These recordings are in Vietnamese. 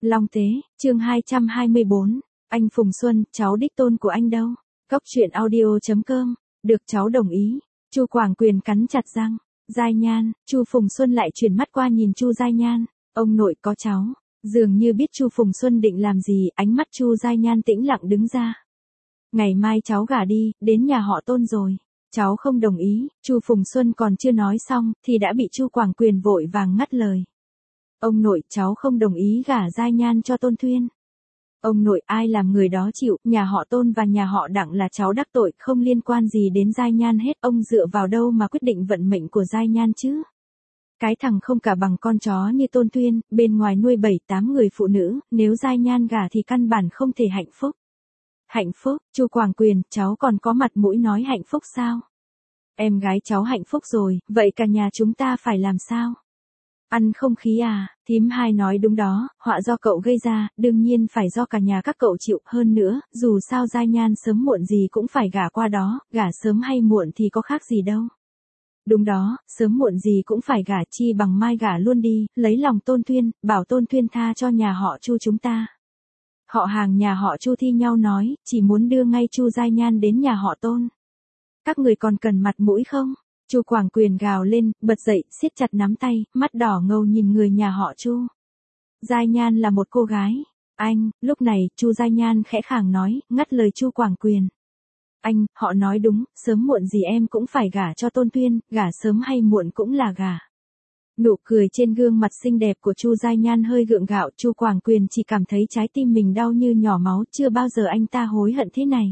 Long Tế, chương 224, anh Phùng Xuân, cháu đích tôn của anh đâu? Cốc truyện audio.com, được cháu đồng ý. Chu Quảng Quyền cắn chặt răng. Giai Nhan, Chu Phùng Xuân lại chuyển mắt qua nhìn Chu Giai Nhan, ông nội có cháu. Dường như biết Chu Phùng Xuân định làm gì, ánh mắt Chu Giai Nhan tĩnh lặng đứng ra. Ngày mai cháu gả đi, đến nhà họ Tôn rồi. Cháu không đồng ý. Chu Phùng Xuân còn chưa nói xong, thì đã bị Chu Quảng Quyền vội vàng ngắt lời. Ông nội, cháu không đồng ý gả Giai Nhan cho Tôn Thuyên. Ông nội, ai làm người đó chịu, nhà họ Tôn và nhà họ Đặng là cháu đắc tội, không liên quan gì đến Giai Nhan hết. Ông dựa vào đâu mà quyết định vận mệnh của Giai Nhan chứ? Cái thằng không cả bằng con chó như Tôn Thuyên, bên ngoài nuôi 7-8 người phụ nữ, nếu Giai Nhan gả thì căn bản không thể hạnh phúc. Hạnh phúc? Chu Quảng Quyền, cháu còn có mặt mũi nói hạnh phúc sao? Em gái cháu hạnh phúc rồi, vậy cả nhà chúng ta phải làm sao? Ăn không khí à? Thím Hai nói đúng đó, họa do cậu gây ra, đương nhiên phải do cả nhà các cậu chịu. Hơn nữa, dù sao Giai Nhan sớm muộn gì cũng phải gả qua đó, gả sớm hay muộn thì có khác gì đâu. Đúng đó, sớm muộn gì cũng phải gả, chi bằng mai gả luôn đi, lấy lòng Tôn Thuyên, bảo Tôn Thuyên tha cho nhà họ Chu chúng ta. Họ hàng nhà họ Chu thi nhau nói, chỉ muốn đưa ngay Chu Giai Nhan đến nhà họ Tôn. Các người còn cần mặt mũi không? Chu Quảng Quyền gào lên, bật dậy, siết chặt nắm tay, mắt đỏ ngầu nhìn người nhà họ Chu. Giai Nhan là một cô gái. Anh, lúc này, Chu Giai Nhan khẽ khàng nói, ngắt lời Chu Quảng Quyền. Anh, họ nói đúng, sớm muộn gì em cũng phải gả cho Tôn Thuyên, gả sớm hay muộn cũng là gả. Nụ cười trên gương mặt xinh đẹp của Chu Giai Nhan hơi gượng gạo, Chu Quảng Quyền chỉ cảm thấy trái tim mình đau như nhỏ máu, chưa bao giờ anh ta hối hận thế này.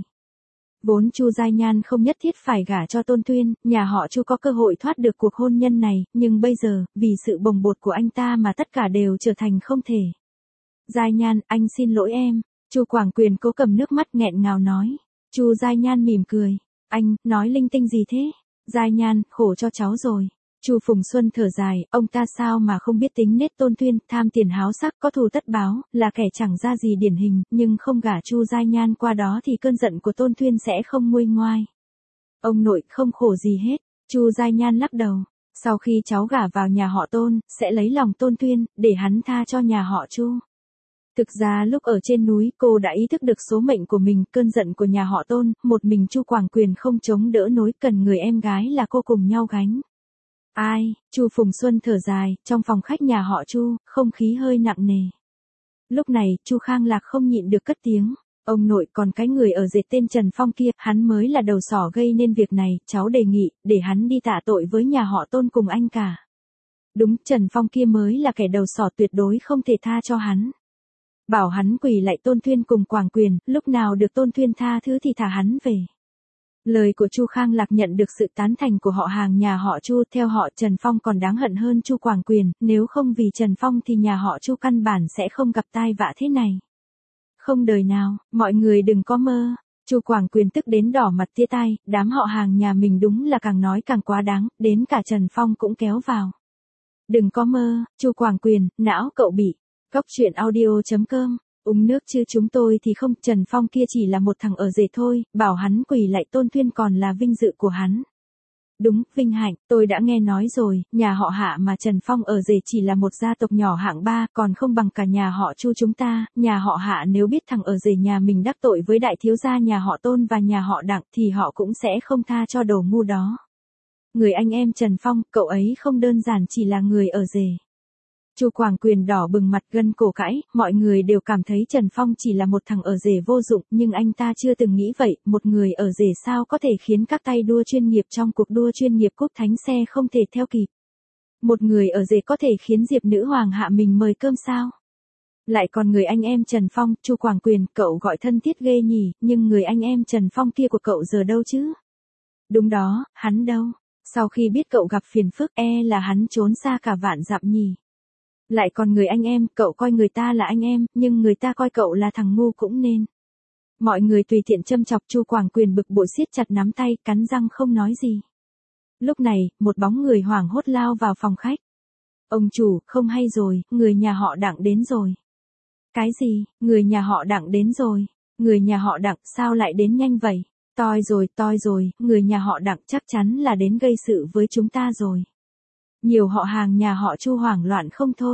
Vốn Chu Giai Nhan không nhất thiết phải gả cho Tôn Thuyên, nhà họ Chu có cơ hội thoát được cuộc hôn nhân này, nhưng bây giờ, vì sự bồng bột của anh ta mà tất cả đều trở thành không thể. Giai Nhan, anh xin lỗi em. Chu Quảng Quyền cố cầm nước mắt nghẹn ngào nói. Chu Giai Nhan mỉm cười. Anh, nói linh tinh gì thế? Giai Nhan, khổ cho cháu rồi. Chu Phùng Xuân thở dài, ông ta sao mà không biết tính nết Tôn Thuyên, tham tiền háo sắc, có thù tất báo, là kẻ chẳng ra gì điển hình, nhưng không gả Chu Giai Nhan qua đó thì cơn giận của Tôn Thuyên sẽ không nguôi ngoai. Ông nội, không khổ gì hết. Chu Giai Nhan lắc đầu. Sau khi cháu gả vào nhà họ Tôn, sẽ lấy lòng Tôn Thuyên, để hắn tha cho nhà họ Chu. Thực ra lúc ở trên núi, cô đã ý thức được số mệnh của mình, cơn giận của nhà họ Tôn, một mình Chu Quảng Quyền không chống đỡ nổi, cần người em gái là cô cùng nhau gánh. Ai? Chu Phùng Xuân thở dài, trong phòng khách nhà họ Chu, không khí hơi nặng nề. Lúc này, Chu Khang Lạc không nhịn được cất tiếng. Ông nội, còn cái người ở dệt tên Trần Phong kia, hắn mới là đầu sỏ gây nên việc này, cháu đề nghị, để hắn đi tạ tội với nhà họ Tôn cùng anh cả. Đúng, Trần Phong kia mới là kẻ đầu sỏ, tuyệt đối không thể tha cho hắn. Bảo hắn quỳ lại Tôn Thuyên cùng Quảng Quyền, lúc nào được Tôn Thuyên tha thứ thì thả hắn về. Lời của Chu Khang Lạc nhận được sự tán thành của họ hàng nhà họ Chu, theo họ Trần Phong còn đáng hận hơn Chu Quảng Quyền, nếu không vì Trần Phong thì nhà họ Chu căn bản sẽ không gặp tai vạ thế này. Không đời nào, mọi người đừng có mơ. Chu Quảng Quyền tức đến đỏ mặt tía tai, đám họ hàng nhà mình đúng là càng nói càng quá đáng, đến cả Trần Phong cũng kéo vào. Đừng có mơ, Chu Quảng Quyền, não cậu bị. Cốc truyện audio.com, uống nước chứ chúng tôi thì không, Trần Phong kia chỉ là một thằng ở rể thôi, bảo hắn quỳ lại Tôn Thuyên còn là vinh dự của hắn. Đúng, vinh hạnh, tôi đã nghe nói rồi, nhà họ Hạ mà Trần Phong ở rể chỉ là một gia tộc nhỏ hạng 3, còn không bằng cả nhà họ Chu chúng ta, nhà họ Hạ nếu biết thằng ở rể nhà mình đắc tội với đại thiếu gia nhà họ Tôn và nhà họ Đặng thì họ cũng sẽ không tha cho đồ ngu đó. Người anh em Trần Phong, cậu ấy không đơn giản chỉ là người ở rể. Chu Quảng Quyền đỏ bừng mặt gân cổ cãi, mọi người đều cảm thấy Trần Phong chỉ là một thằng ở rể vô dụng, nhưng anh ta chưa từng nghĩ vậy, một người ở rể sao có thể khiến các tay đua chuyên nghiệp trong cuộc đua chuyên nghiệp cúp thánh xe không thể theo kịp. Một người ở rể có thể khiến Diệp nữ hoàng hạ mình mời cơm sao? Lại còn người anh em Trần Phong, Chu Quảng Quyền, cậu gọi thân thiết ghê nhỉ, nhưng người anh em Trần Phong kia của cậu giờ đâu chứ? Đúng đó, hắn đâu? Sau khi biết cậu gặp phiền phức, là hắn trốn xa cả vạn dặm nhỉ? Lại còn người anh em, cậu coi người ta là anh em, nhưng người ta coi cậu là thằng ngu cũng nên. Mọi người tùy tiện châm chọc, Chu Quảng Quyền bực bội siết chặt nắm tay, cắn răng không nói gì. Lúc này, một bóng người hoảng hốt lao vào phòng khách. Ông chủ, không hay rồi, người nhà họ Đặng đến rồi. Cái gì, người nhà họ Đặng đến rồi? Người nhà họ Đặng sao lại đến nhanh vậy? Toi rồi, người nhà họ Đặng chắc chắn là đến gây sự với chúng ta rồi. Nhiều họ hàng nhà họ Chu hoảng loạn không thôi.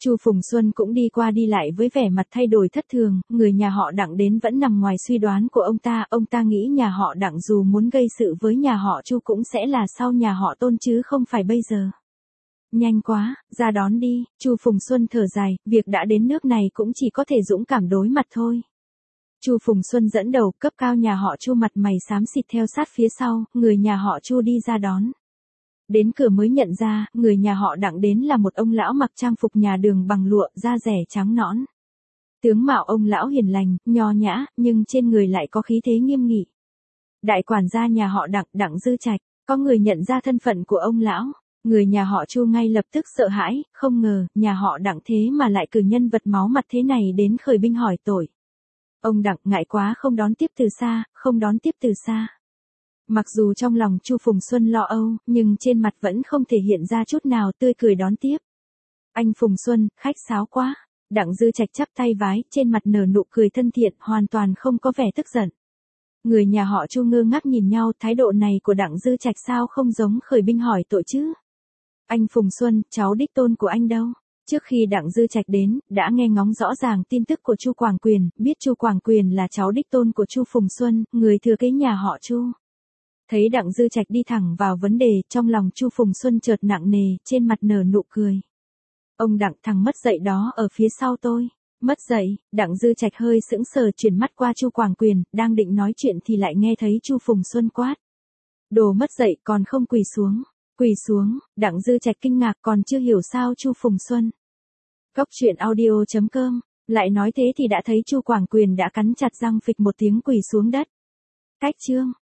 Chu Phùng Xuân cũng đi qua đi lại với vẻ mặt thay đổi thất thường, người nhà họ Đặng đến vẫn nằm ngoài suy đoán của ông ta nghĩ nhà họ Đặng dù muốn gây sự với nhà họ Chu cũng sẽ là sau nhà họ Tôn chứ không phải bây giờ. Nhanh quá, ra đón đi, Chu Phùng Xuân thở dài, việc đã đến nước này cũng chỉ có thể dũng cảm đối mặt thôi. Chu Phùng Xuân dẫn đầu, cấp cao nhà họ Chu mặt mày xám xịt theo sát phía sau, người nhà họ Chu đi ra đón. Đến cửa mới nhận ra, người nhà họ Đặng đến là một ông lão mặc trang phục nhà đường bằng lụa, da rẻ trắng nõn. Tướng mạo ông lão hiền lành, nho nhã, nhưng trên người lại có khí thế nghiêm nghị. Đại quản gia nhà họ Đặng, Đặng Dư Trạch, có người nhận ra thân phận của ông lão. Người nhà họ Chu ngay lập tức sợ hãi, không ngờ, nhà họ Đặng thế mà lại cử nhân vật máu mặt thế này đến khởi binh hỏi tội. Ông Đặng ngại quá không đón tiếp từ xa, không đón tiếp từ xa. Mặc dù trong lòng Chu Phùng Xuân lo âu, nhưng trên mặt vẫn không thể hiện ra chút nào tươi cười đón tiếp. Anh Phùng Xuân, khách sáo quá. Đặng Dư Trạch chắp tay vái, trên mặt nở nụ cười thân thiện, hoàn toàn không có vẻ tức giận. Người nhà họ Chu ngơ ngác nhìn nhau, thái độ này của Đặng Dư Trạch sao không giống khởi binh hỏi tội chứ? Anh Phùng Xuân, cháu đích tôn của anh đâu? Trước khi Đặng Dư Trạch đến, đã nghe ngóng rõ ràng tin tức của Chu Quảng Quyền, biết Chu Quảng Quyền là cháu đích tôn của Chu Phùng Xuân, người thừa kế nhà họ Chu. Thấy Đặng Dư Trạch đi thẳng vào vấn đề, trong lòng Chu Phùng Xuân chợt nặng nề, trên mặt nở nụ cười. Ông Đặng, thằng mất dạy đó ở phía sau tôi. Mất dạy, Đặng Dư Trạch hơi sững sờ chuyển mắt qua Chu Quảng Quyền, đang định nói chuyện thì lại nghe thấy Chu Phùng Xuân quát. Đồ mất dạy còn không quỳ xuống. Quỳ xuống, Đặng Dư Trạch kinh ngạc còn chưa hiểu sao Chu Phùng Xuân. Góc truyện audio.com, lại nói thế thì đã thấy Chu Quảng Quyền đã cắn chặt răng phịch một tiếng quỳ xuống đất. Cách chương.